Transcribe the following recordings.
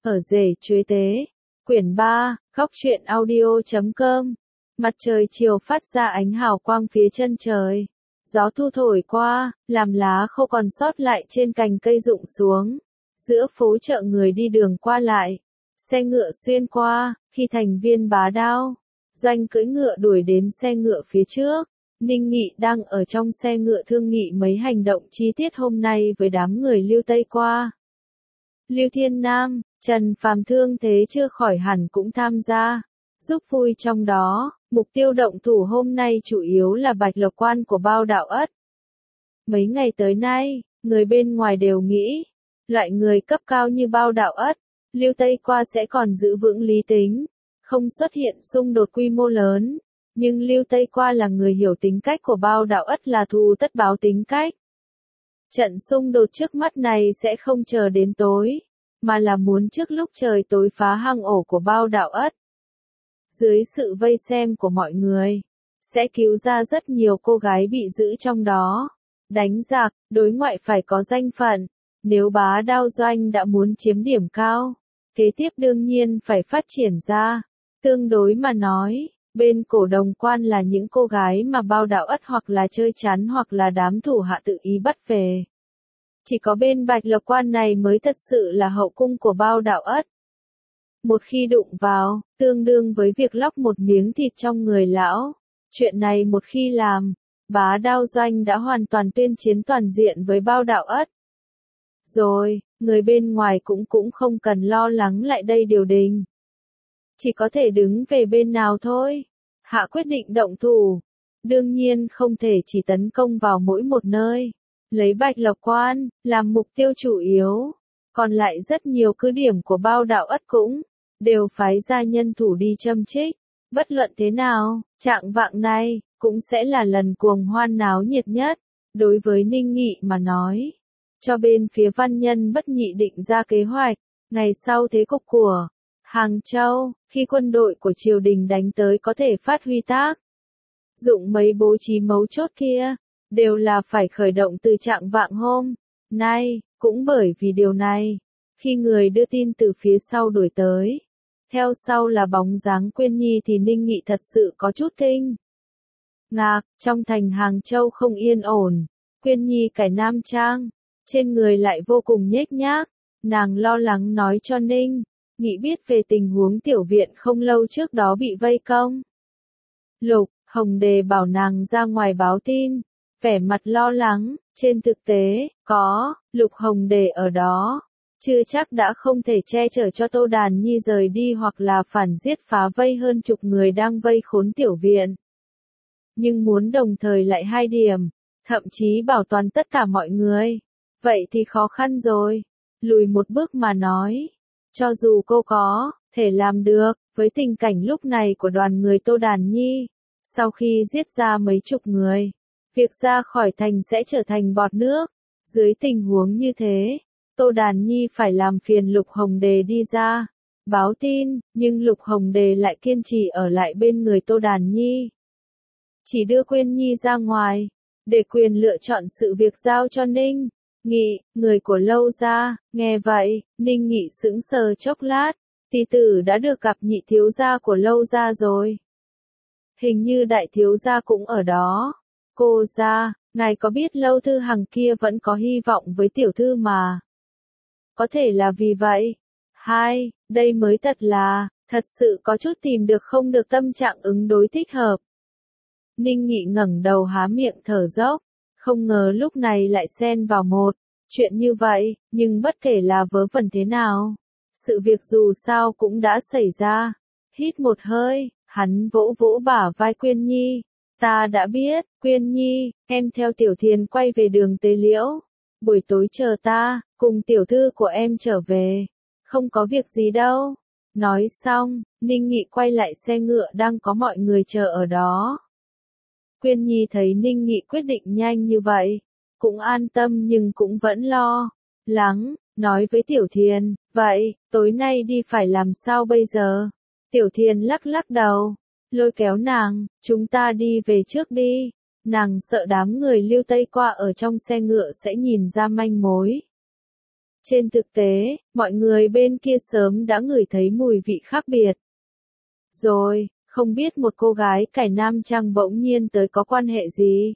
Ở rể chuế tế. Quyển 3, góc truyện audio.com. Mặt trời chiều phát ra ánh hào quang phía chân trời. Gió thu thổi qua, làm lá khô còn sót lại trên cành cây rụng xuống. Giữa phố chợ người đi đường qua lại. Xe ngựa xuyên qua, khi thành viên Bá Đao. Doanh cưỡi ngựa đuổi đến xe ngựa phía trước. Ninh Nghị đang ở trong xe ngựa thương nghị mấy hành động chi tiết hôm nay với đám người Lưu Tây qua. Lưu Thiên Nam, Trần Phàm thương thế chưa khỏi hẳn cũng tham gia, giúp vui trong đó. Mục tiêu động thủ hôm nay chủ yếu là Bạch Lộc Quan của Bao Đạo Ất. Mấy ngày tới nay, người bên ngoài đều nghĩ, loại người cấp cao như Bao Đạo Ất, Lưu Tây qua sẽ còn giữ vững lý tính, không xuất hiện xung đột quy mô lớn. Nhưng Lưu Tây qua là người hiểu tính cách của Bao Đạo Ất là thù tất báo tính cách. Trận xung đột trước mắt này sẽ không chờ đến tối, mà là muốn trước lúc trời tối phá hang ổ của Bao Đạo Ất. Dưới sự vây xem của mọi người, sẽ cứu ra rất nhiều cô gái bị giữ trong đó. Đánh giặc, đối ngoại phải có danh phận. Nếu Bá Đao Doanh đã muốn chiếm điểm cao, kế tiếp đương nhiên phải phát triển ra. Tương đối mà nói, bên Cổ Đồng Quan là những cô gái mà Bao Đạo Ất hoặc là chơi chán hoặc là đám thủ hạ tự ý bắt về. Chỉ có bên Bạch Lộc Quan này mới thật sự là hậu cung của Bao Đạo Ất. Một khi đụng vào, tương đương với việc lóc một miếng thịt trong người lão. Chuyện này một khi làm, Bá Đao Doanh đã hoàn toàn tuyên chiến toàn diện với Bao Đạo Ất. Rồi, người bên ngoài cũng không cần lo lắng lại đây điều đình. Chỉ có thể đứng về bên nào thôi. Hạ quyết định động thủ. Đương nhiên không thể chỉ tấn công vào mỗi một nơi. Lấy Bạch Lộc Quan làm mục tiêu chủ yếu. Còn lại rất nhiều cứ điểm của Bao Đạo Ất cũng đều phái ra nhân thủ đi châm chích. Bất luận thế nào, trạng vạng này cũng sẽ là lần cuồng hoan náo nhiệt nhất. Đối với Ninh Nghị mà nói, cho bên phía Văn Nhân Bất Nhị định ra kế hoạch. Ngày sau thế cục của Hàng Châu, khi quân đội của triều đình đánh tới có thể phát huy tác dụng mấy bố trí mấu chốt kia, đều là phải khởi động từ trạng vạng hôm nay. Cũng bởi vì điều này, khi người đưa tin từ phía sau đuổi tới, theo sau là bóng dáng Quyên Nhi thì Ninh Nghị thật sự có chút kinh ngạc. Trong thành Hàng Châu không yên ổn, Quyên Nhi cải nam trang, trên người lại vô cùng nhếch nhác. Nàng lo lắng nói cho Ninh Nghị biết về tình huống tiểu viện không lâu trước đó bị vây công. Lục Hồng Đề bảo nàng ra ngoài báo tin, vẻ mặt lo lắng. Trên thực tế, có Lục Hồng Đề ở đó, chưa chắc đã không thể che chở cho Tô Đàn Nhi rời đi hoặc là phản giết phá vây hơn chục người đang vây khốn tiểu viện. Nhưng muốn đồng thời lại hai điểm, thậm chí bảo toàn tất cả mọi người, vậy thì khó khăn rồi. Lùi một bước mà nói, cho dù cô có thể làm được, với tình cảnh lúc này của đoàn người Tô Đàn Nhi, sau khi giết ra mấy chục người, việc ra khỏi thành sẽ trở thành bọt nước. Dưới tình huống như thế, Tô Đàn Nhi phải làm phiền Lục Hồng Đề đi ra báo tin, nhưng Lục Hồng Đề lại kiên trì ở lại bên người Tô Đàn Nhi. Chỉ đưa Quyên Nhi ra ngoài, để quyền lựa chọn sự việc giao cho Ninh Nghị, người của Lâu gia. Nghe vậy, Ninh Nghị sững sờ chốc lát, tỷ tử đã được gặp nhị thiếu gia của Lâu gia rồi. Hình như đại thiếu gia cũng ở đó. Cô gia, ngài có biết Lâu Thư Hằng kia vẫn có hy vọng với tiểu thư mà. Có thể là vì vậy. Đây mới thật sự có chút tìm được không được tâm trạng ứng đối thích hợp. Ninh Nghị ngẩng đầu há miệng thở dốc, không ngờ lúc này lại xen vào một chuyện như vậy, nhưng bất kể là vớ vẩn thế nào, sự việc dù sao cũng đã xảy ra. Hít một hơi, hắn vỗ vỗ bả vai Quyên Nhi. Ta đã biết, Quyên Nhi, em theo Tiểu Thiền quay về đường Tế Liễu. Buổi tối chờ ta, cùng tiểu thư của em trở về. Không có việc gì đâu. Nói xong, Ninh Nghị quay lại xe ngựa đang có mọi người chờ ở đó. Quyên Nhi thấy Ninh Nghị quyết định nhanh như vậy, cũng an tâm nhưng cũng vẫn lo lắng, nói với Tiểu Thiền, vậy, tối nay đi phải làm sao bây giờ? Tiểu Thiền lắc lắc đầu, lôi kéo nàng, chúng ta đi về trước đi. Nàng sợ đám người Lưu Tây qua ở trong xe ngựa sẽ nhìn ra manh mối. Trên thực tế, mọi người bên kia sớm đã ngửi thấy mùi vị khác biệt. Rồi, không biết một cô gái cải nam trang bỗng nhiên tới có quan hệ gì.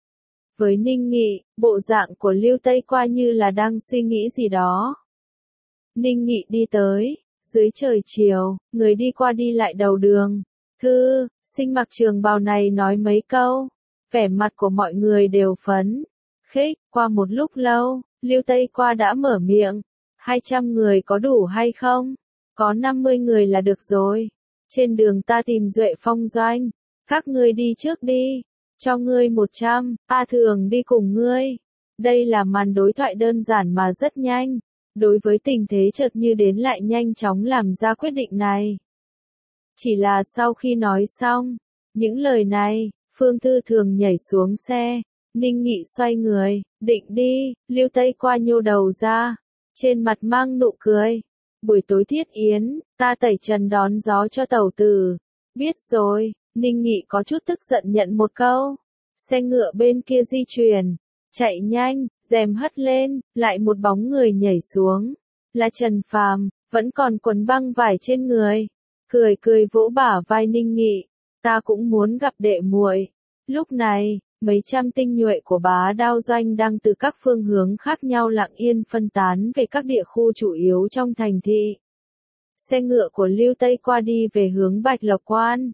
Với Ninh Nghị, bộ dạng của Lưu Tây Qua như là đang suy nghĩ gì đó. Ninh Nghị đi tới, dưới trời chiều, người đi qua đi lại đầu đường. Thư sinh mặc trường bào này nói mấy câu, vẻ mặt của mọi người đều phấn khích. Qua một lúc lâu, Lưu Tây Qua đã mở miệng, 200 người có đủ hay không? Có 50 người là được rồi. Trên đường ta tìm Duệ Phong Doanh, các ngươi đi trước đi, cho ngươi 100, ta thường đi cùng ngươi. Đây là màn đối thoại đơn giản mà rất nhanh, đối với tình thế chợt như đến lại nhanh chóng làm ra quyết định này. Chỉ là sau khi nói xong những lời này, Phương Thư Thường nhảy xuống xe, Ninh Nghị xoay người, định đi, Lưu Tây Qua nhô đầu ra, trên mặt mang nụ cười. Buổi tối thiết yến, ta tẩy trần đón gió cho tẩu tử. Biết rồi, Ninh Nghị có chút tức giận nhận một câu. Xe ngựa bên kia di chuyển, chạy nhanh, rèm hất lên, lại một bóng người nhảy xuống. Là Trần Phàm, vẫn còn quần băng vải trên người. Cười cười vỗ bả vai Ninh Nghị, ta cũng muốn gặp đệ muội. Lúc này, mấy trăm tinh nhuệ của Bá Đao Doanh đang từ các phương hướng khác nhau lặng yên phân tán về các địa khu chủ yếu trong thành thị. Xe ngựa của Lưu Tây Qua đi về hướng Bạch Lộc Quan.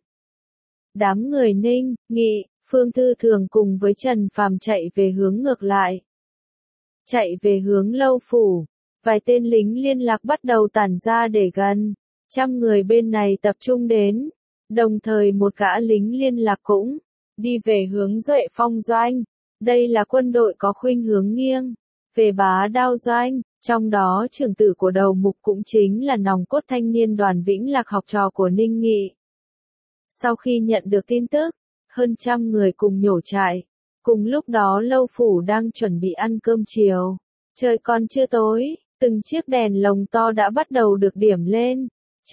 Đám người Ninh, Nghị, Phương Thư Thường cùng với Trần Phàm chạy về hướng ngược lại. Chạy về hướng Lâu Phủ, vài tên lính liên lạc bắt đầu tản ra để gần 100 người bên này tập trung đến. Đồng thời một gã lính liên lạc cũng đi về hướng Duệ Phong Doanh. Đây là quân đội có khuynh hướng nghiêng về Bá Đao Doanh, trong đó trưởng tử của đầu mục cũng chính là nòng cốt thanh niên Đoàn Vĩnh Lạc, học trò của Ninh Nghị. Sau khi nhận được tin tức, hơn 100 người cùng nhổ trại. Cùng lúc đó Lâu Phủ đang chuẩn bị ăn cơm chiều. Trời còn chưa tối, từng chiếc đèn lồng to đã bắt đầu được điểm lên.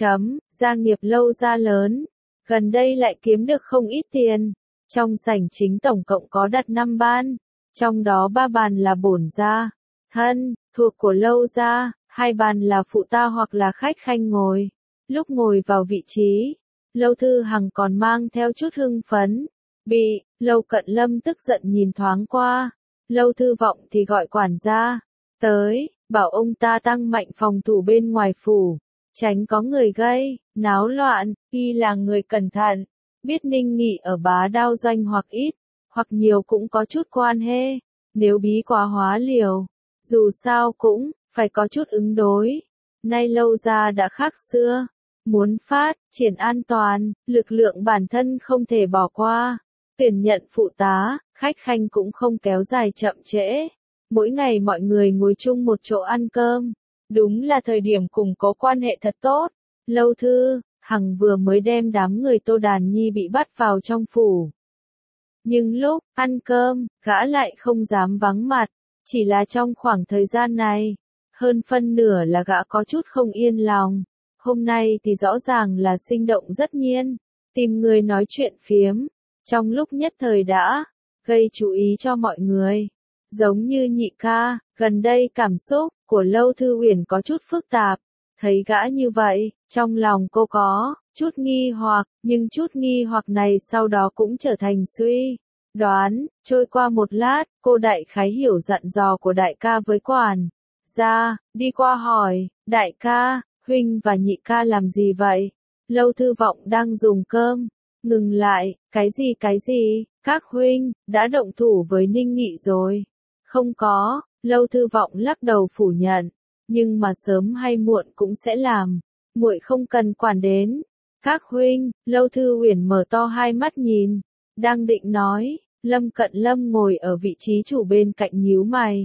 Gia nghiệp Lâu gia lớn, gần đây lại kiếm được không ít tiền. Trong sảnh chính tổng cộng có đặt 5 ban, trong đó 3 bàn là bổn gia, thân, thuộc của Lâu gia, 2 bàn là phụ ta hoặc là khách khanh ngồi. Lúc ngồi vào vị trí, Lâu Thư Hằng còn mang theo chút hưng phấn. Bị Lâu Cận Lâm tức giận nhìn thoáng qua, Lâu Thư Vọng thì gọi quản gia tới, bảo ông ta tăng mạnh phòng thủ bên ngoài phủ, tránh có người gây náo loạn. Y là người cẩn thận, biết Ninh Nghị ở Bá Đao Doanh hoặc ít, hoặc nhiều cũng có chút quan hệ, nếu bí quá hóa liều, dù sao cũng phải có chút ứng đối. Nay Lâu gia đã khác xưa, muốn phát triển an toàn, lực lượng bản thân không thể bỏ qua. Tuyển nhận phụ tá, khách khanh cũng không kéo dài chậm trễ. Mỗi ngày mọi người ngồi chung một chỗ ăn cơm, đúng là thời điểm củng cố quan hệ thật tốt. Lâu Thư Hằng vừa mới đem đám người Tô Đàn Nhi bị bắt vào trong phủ. Nhưng lúc ăn cơm, gã lại không dám vắng mặt, chỉ là trong khoảng thời gian này, hơn phân nửa là gã có chút không yên lòng. Hôm nay thì rõ ràng là sinh động rất nhiên, tìm người nói chuyện phiếm, trong lúc nhất thời đã gây chú ý cho mọi người. Giống như Nhị ca, gần đây cảm xúc của Lâu Thư Uyển có chút phức tạp, thấy gã như vậy, trong lòng cô có chút nghi hoặc, nhưng chút nghi hoặc này sau đó cũng trở thành suy đoán. Trôi qua một lát, cô đại khái hiểu dặn dò của đại ca với quản gia, đi qua hỏi, đại ca, huynh và Nhị ca làm gì vậy? Lâu Thư Vọng đang dùng cơm, ngừng lại, cái gì, các huynh đã động thủ với Ninh Nghị rồi. Không có, Lâu Thư Vọng lắc đầu phủ nhận, nhưng mà sớm hay muộn cũng sẽ làm, muội không cần quản đến. Các huynh, Lâu Thư Uyển mở to hai mắt nhìn, đang định nói, Lâm Cận Lâm ngồi ở vị trí chủ bên cạnh nhíu mày.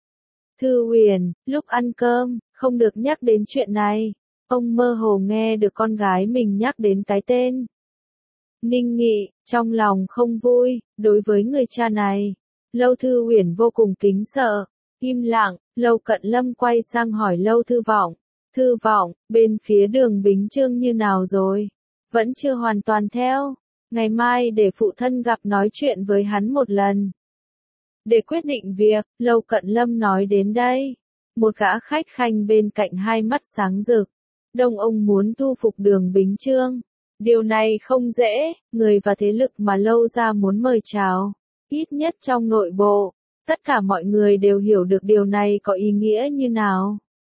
Thư Uyển, lúc ăn cơm, không được nhắc đến chuyện này. Ông mơ hồ nghe được con gái mình nhắc đến cái tên Ninh Nghị, trong lòng không vui, đối với người cha này. Lâu Thư Uyển vô cùng kính sợ, im lặng. Lâu Cận Lâm quay sang hỏi Lâu Thư Vọng, Thư Vọng, bên phía Đường Bính Trương như nào rồi? Vẫn chưa hoàn toàn theo, ngày mai để phụ thân gặp nói chuyện với hắn một lần. Để quyết định việc, Lâu Cận Lâm nói đến đây, Một gã khách khanh bên cạnh hai mắt sáng rực. Đông ông muốn thu phục Đường Bính Trương. Điều này không dễ, người và thế lực mà Lâu Gia muốn mời chào. Ít nhất trong nội bộ, tất cả mọi người đều hiểu được điều này có ý nghĩa như nào.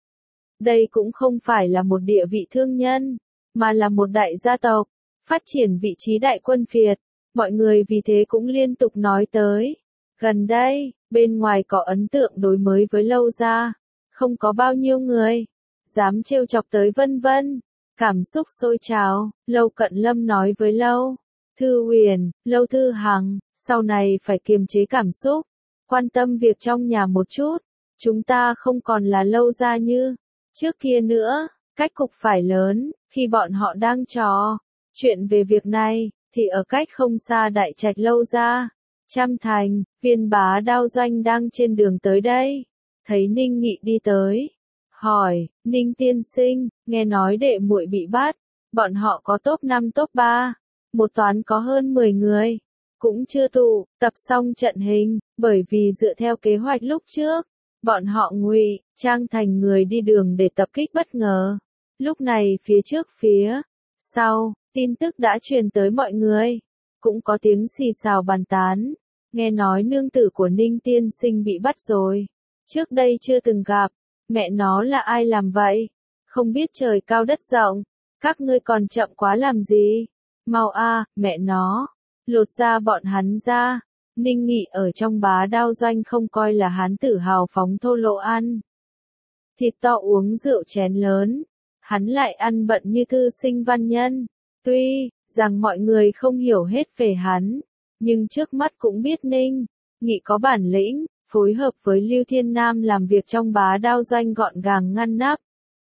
Đây cũng không phải là một địa vị thương nhân, mà là một đại gia tộc, phát triển vị trí đại quân phiệt. Mọi người vì thế cũng liên tục nói tới. Gần đây, bên ngoài có ấn tượng đối mới với Lâu Gia. Không có bao nhiêu người dám trêu chọc tới vân vân. Cảm xúc sôi trào, Lâu Cận Lâm nói với Lâu Thư Huyền, Lâu Thư Hằng, sau này phải kiềm chế cảm xúc, quan tâm việc trong nhà một chút. Chúng ta không còn là Lâu Gia như trước kia nữa, cách cục phải lớn. Khi bọn họ đang trò chuyện về việc này, thì ở cách không xa đại trạch Lâu Gia, Trăm Thành, Viên Bá Đao Doanh đang trên đường tới đây. Thấy Ninh Nghị đi tới, hỏi, Ninh tiên sinh, nghe nói đệ muội bị bắt, bọn họ có top 5 top 3, một toán có hơn 10 người, cũng chưa tụ tập xong trận hình, bởi vì dựa theo kế hoạch lúc trước, bọn họ ngụy trang thành người đi đường để tập kích bất ngờ. Lúc này phía trước phía sau, tin tức đã truyền tới mọi người, cũng có tiếng xì xào bàn tán, nghe nói nương tử của Ninh tiên sinh bị bắt rồi. Trước đây chưa từng gặp, mẹ nó là ai làm vậy? Không biết trời cao đất rộng, các ngươi còn chậm quá làm gì? Mau a, mẹ nó, lột ra bọn hắn ra. Ninh Nghị ở trong Bá Đao Doanh không coi là hán tử hào phóng thô lỗ ăn thịt to uống rượu chén lớn, hắn lại ăn bận như thư sinh văn nhân. Tuy rằng mọi người không hiểu hết về hắn, nhưng trước mắt cũng biết Ninh Nghị có bản lĩnh, phối hợp với Lưu Thiên Nam làm việc trong Bá Đao Doanh gọn gàng ngăn nắp.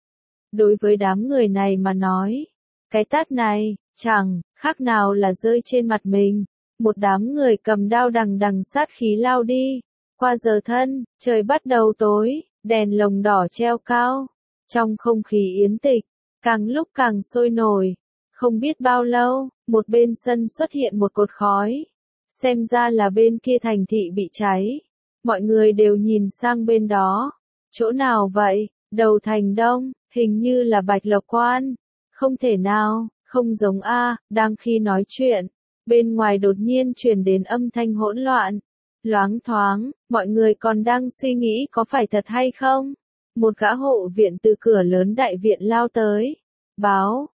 Đối với đám người này mà nói, cái tát này, chẳng khác nào là rơi trên mặt mình. Một đám người cầm đao đằng đằng sát khí lao đi. Qua giờ thân, trời bắt đầu tối, đèn lồng đỏ treo cao. Trong không khí yến tịch, càng lúc càng sôi nổi. Không biết bao lâu, một bên sân xuất hiện một cột khói. Xem ra là bên kia thành thị bị cháy. Mọi người đều nhìn sang bên đó. Chỗ nào vậy? Đầu thành Đông, hình như là Bạch Lộc Quan. Không thể nào, không giống a. Đang khi nói chuyện, bên ngoài đột nhiên truyền đến âm thanh hỗn loạn. Loáng thoáng, mọi người còn đang suy nghĩ có phải thật hay không. Một gã hộ viện từ cửa lớn đại viện lao tới. Báo,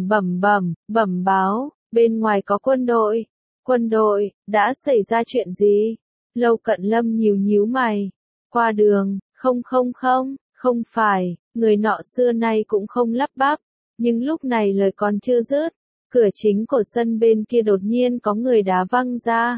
bẩm báo, bên ngoài có quân đội. Quân đội, đã xảy ra chuyện gì? Lâu Cận Lâm nhíu mày. Qua đường, không phải, người nọ xưa nay cũng không lắp bắp. Nhưng lúc này lời còn chưa dứt, cửa chính của sân bên kia đột nhiên có người đá văng ra.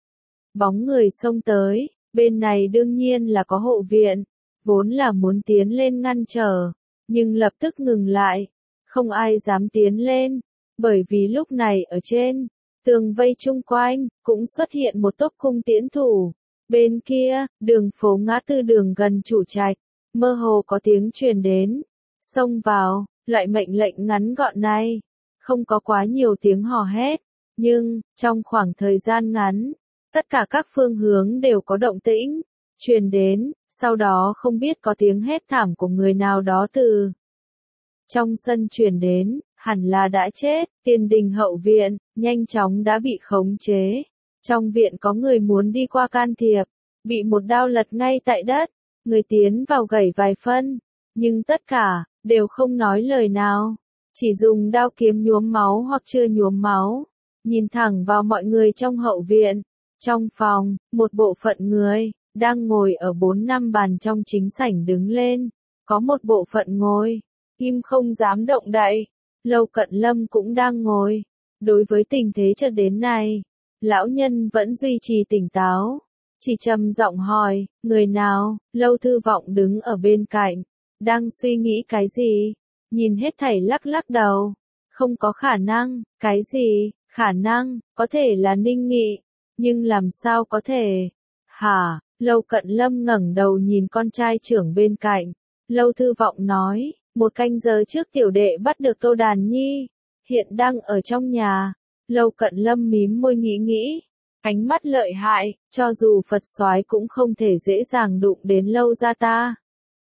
Bóng người xông tới, bên này đương nhiên là có hộ viện, vốn là muốn tiến lên ngăn trở, nhưng lập tức ngừng lại. Không ai dám tiến lên, bởi vì lúc này ở trên tường vây chung quanh, cũng xuất hiện một tốp cung tiễn thủ. Bên kia, đường phố ngã tư đường gần chủ trạch, mơ hồ có tiếng truyền đến. Xông vào, loại mệnh lệnh ngắn gọn này, không có quá nhiều tiếng hò hét, nhưng, trong khoảng thời gian ngắn, tất cả các phương hướng đều có động tĩnh truyền đến, sau đó không biết có tiếng hét thảm của người nào đó từ trong sân truyền đến. Hẳn là đã chết. Tiền đình hậu viện, nhanh chóng đã bị khống chế. Trong viện có người muốn đi qua can thiệp, bị một đao lật ngay tại đất. Người tiến vào gẩy vài phân, nhưng tất cả đều không nói lời nào, chỉ dùng đao kiếm nhuốm máu hoặc chưa nhuốm máu, nhìn thẳng vào mọi người trong hậu viện. Trong phòng, một bộ phận người đang ngồi ở 4-5 bàn trong chính sảnh đứng lên, có một bộ phận ngồi im không dám động đậy. Lâu Cận Lâm cũng đang ngồi. Đối với tình thế cho đến nay, lão nhân vẫn duy trì tỉnh táo, chỉ trầm giọng hỏi, người nào? Lâu Thư Vọng đứng ở bên cạnh, đang suy nghĩ cái gì, nhìn hết thảy lắc lắc đầu. Không có khả năng. Cái gì? Khả năng, có thể là Ninh Nghị, nhưng làm sao có thể? Hả? Lâu Cận Lâm ngẩng đầu nhìn con trai trưởng bên cạnh. Lâu Thư Vọng nói, 1 canh giờ trước tiểu đệ bắt được Tô Đàn Nhi, hiện đang ở trong nhà. Lâu Cận Lâm mím môi nghĩ, ánh mắt lợi hại, cho dù Phật soái cũng không thể dễ dàng đụng đến Lâu gia ta.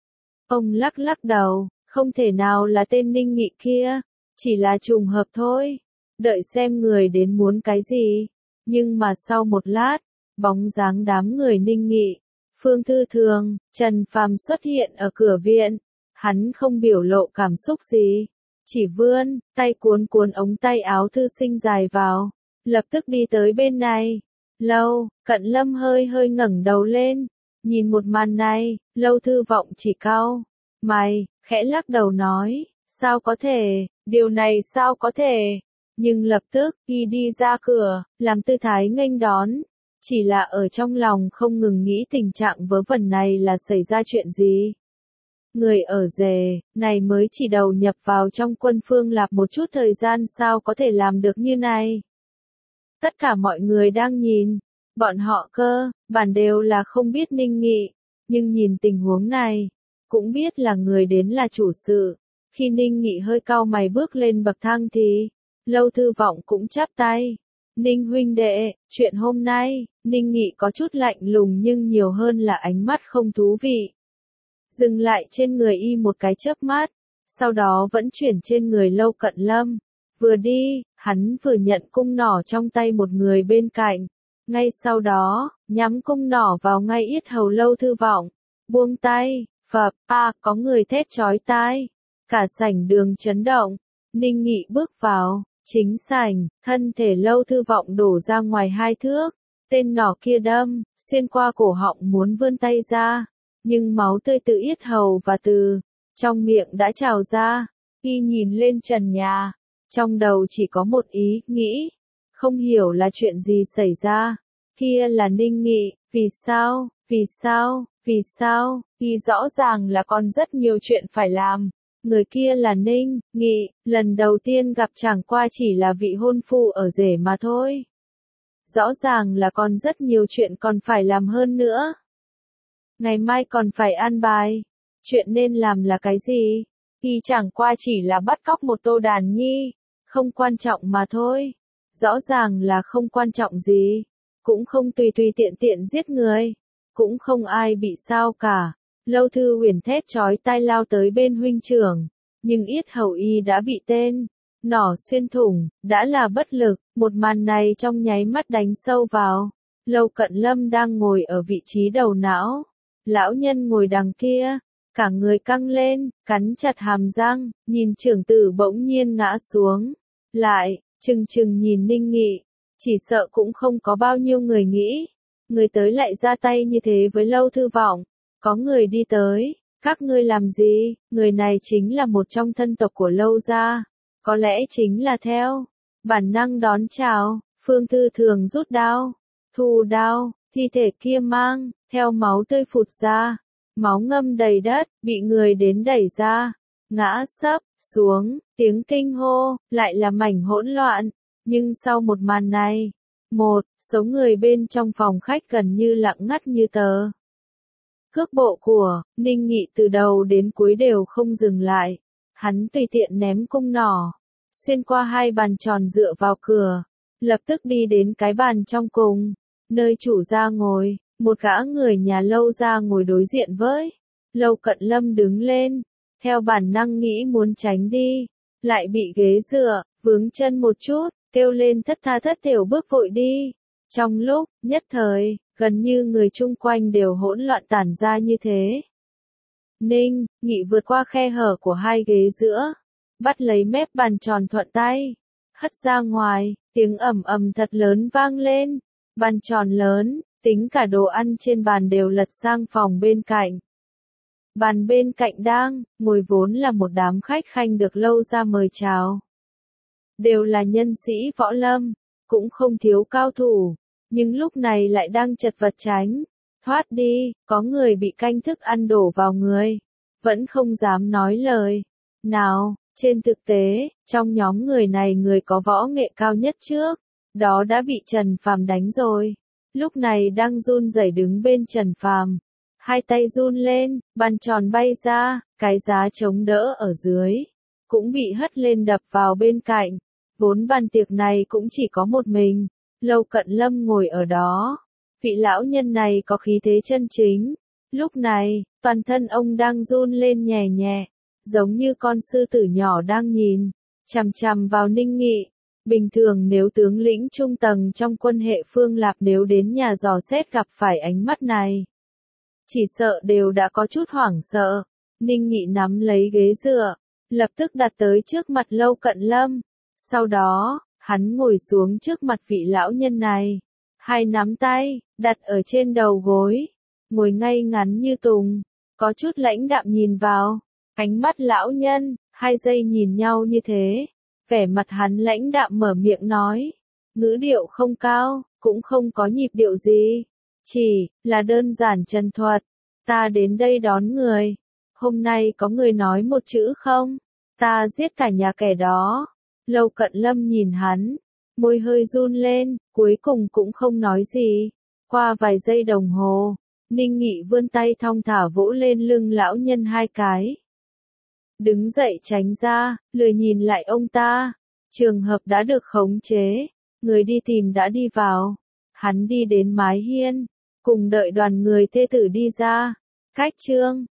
Ông lắc lắc đầu, không thể nào là tên Ninh Nghị kia, chỉ là trùng hợp thôi. Đợi xem người đến muốn cái gì. Nhưng mà sau một lát, bóng dáng đám người Ninh Nghị, Phương Thư Thường, Trần Phàm xuất hiện ở cửa viện. Hắn không biểu lộ cảm xúc gì, chỉ vươn tay cuốn cuốn ống tay áo thư sinh dài vào, lập tức đi tới bên này. Lâu, Cận Lâm hơi hơi ngẩng đầu lên, nhìn một màn này, Lâu Thư Vọng chỉ cau mày, khẽ lắc đầu nói, sao có thể, điều này sao có thể. Nhưng lập tức, y đi ra cửa, làm tư thái nghênh đón, chỉ là ở trong lòng không ngừng nghĩ tình trạng vớ vẩn này là xảy ra chuyện gì. Người ở rể, này mới chỉ đầu nhập vào trong quân Phương Lạp một chút thời gian sao có thể làm được như này. Tất cả mọi người đang nhìn, bọn họ cơ bản đều là không biết Ninh Nghị, nhưng nhìn tình huống này, cũng biết là người đến là chủ sự. Khi Ninh Nghị hơi cau mày bước lên bậc thang thì, Lâu Thư Vọng cũng chắp tay. Ninh huynh đệ, chuyện hôm nay, Ninh Nghị có chút lạnh lùng nhưng nhiều hơn là ánh mắt không thú vị. Dừng lại trên người y một cái chớp mắt, sau đó vẫn chuyển trên người Lâu Cận Lâm. Vừa đi, hắn vừa nhận cung nỏ trong tay một người bên cạnh. Ngay sau đó, nhắm cung nỏ vào ngay yết hầu Lâu Thư Vọng. Buông tay, phập, có người thét chói tai. Cả sảnh đường chấn động. Ninh Nghị bước vào, chính sảnh, thân thể Lâu Thư Vọng đổ ra ngoài 2 thước. Tên nỏ kia đâm, xuyên qua cổ họng muốn vươn tay ra. Nhưng máu tươi từ yết hầu và từ trong miệng đã trào ra. Y nhìn lên trần nhà, trong đầu chỉ có một ý nghĩ, không hiểu là chuyện gì xảy ra. Kia là Ninh Nghị, vì sao, vì sao, vì sao, y rõ ràng là còn rất nhiều chuyện phải làm. Người kia là Ninh Nghị, lần đầu tiên gặp chẳng qua chỉ là vị hôn phu ở rể mà thôi. Rõ ràng là còn rất nhiều chuyện còn phải làm hơn nữa. Ngày mai còn phải an bài. Chuyện nên làm là cái gì? Y chẳng qua chỉ là bắt cóc một Tô Đàn Nhi. Không quan trọng mà thôi. Rõ ràng là không quan trọng gì. Cũng không tùy tùy tiện tiện giết người. Cũng không ai bị sao cả. Lâu Thư Huyền thét chói tai lao tới bên huynh trưởng. Nhưng yết hầu y đã bị tên nỏ xuyên thủng, đã là bất lực. Một màn này trong nháy mắt đánh sâu vào. Lâu Cận Lâm đang ngồi ở vị trí đầu não. Lão nhân ngồi đằng kia, cả người căng lên, cắn chặt hàm răng, nhìn trưởng tử bỗng nhiên ngã xuống. Lại, chừng chừng nhìn Ninh Nghị, chỉ sợ cũng không có bao nhiêu người nghĩ. Người tới lại ra tay như thế với Lâu Thư Vọng. Có người đi tới, các ngươi làm gì? Người này chính là một trong thân tộc của Lâu gia. Có lẽ chính là theo bản năng đón chào. Phương Thư Thường rút đao, thu đao, thi thể kia mang theo máu tươi phụt ra, máu ngâm đầy đất, bị người đến đẩy ra, ngã sấp xuống, tiếng kinh hô, lại là mảnh hỗn loạn. Nhưng sau một màn này, một số người bên trong phòng khách gần như lặng ngắt như tờ. Cước bộ của Ninh Nghị từ đầu đến cuối đều không dừng lại, hắn tùy tiện ném cung nỏ, xuyên qua 2 bàn tròn dựa vào cửa, lập tức đi đến cái bàn trong cùng, nơi chủ gia ngồi. Một gã người nhà Lâu gia ngồi đối diện với Lâu Cận Lâm đứng lên, theo bản năng nghĩ muốn tránh đi, lại bị ghế dựa vướng chân một chút, kêu lên thất tha thất thểu bước vội đi. Trong lúc nhất thời, gần như người chung quanh đều hỗn loạn tản ra như thế. Ninh Nghị vượt qua khe hở của 2 ghế giữa, bắt lấy mép bàn tròn thuận tay, hất ra ngoài, tiếng ầm ầm thật lớn vang lên, bàn tròn lớn. Tính cả đồ ăn trên bàn đều lật sang phòng bên cạnh. Bàn bên cạnh đang ngồi vốn là một đám khách khanh được Lâu gia mời chào. Đều là nhân sĩ võ lâm, cũng không thiếu cao thủ, nhưng lúc này lại đang chật vật tránh thoát đi. Có người bị canh thức ăn đổ vào người, vẫn không dám nói lời nào. Trên thực tế, trong nhóm người này người có võ nghệ cao nhất trước, đó đã bị Trần Phàm đánh rồi. Lúc này đang run rẩy đứng bên Trần Phàm, 2 tay run lên, bàn tròn bay ra, cái giá chống đỡ ở dưới, cũng bị hất lên đập vào bên cạnh. Vốn bàn tiệc này cũng chỉ có một mình, Lâu Cận Lâm ngồi ở đó. Vị lão nhân này có khí thế chân chính, Lúc này, toàn thân ông đang run lên nhẹ nhẹ, giống như con sư tử nhỏ đang nhìn chằm chằm vào Ninh Nghị. Bình thường nếu tướng lĩnh trung tầng trong quân hệ Phương Lạp nếu đến nhà dò xét gặp phải ánh mắt này, chỉ sợ đều đã có chút hoảng sợ. Ninh Nghị nắm lấy ghế dựa, lập tức đặt tới trước mặt Lâu Cận Lâm. Sau đó, hắn ngồi xuống trước mặt vị lão nhân này, hai nắm tay đặt ở trên đầu gối, ngồi ngay ngắn như tùng, có chút lãnh đạm nhìn vào ánh mắt lão nhân. 2 giây nhìn nhau như thế, vẻ mặt hắn lãnh đạm mở miệng nói, ngữ điệu không cao, cũng không có nhịp điệu gì, chỉ là đơn giản trần thuật, ta đến đây đón người, hôm nay có người nói một chữ không, ta giết cả nhà kẻ đó. Lâu Cận Lâm nhìn hắn, môi hơi run lên, cuối cùng cũng không nói gì. Qua vài giây đồng hồ, Ninh Nghị vươn tay thong thả vỗ lên lưng lão nhân 2 cái. Đứng dậy tránh ra, lười nhìn lại ông ta. Trường hợp đã được khống chế, người đi tìm đã đi vào. Hắn đi đến mái hiên, cùng đợi đoàn người thê tử đi ra. Khách trương,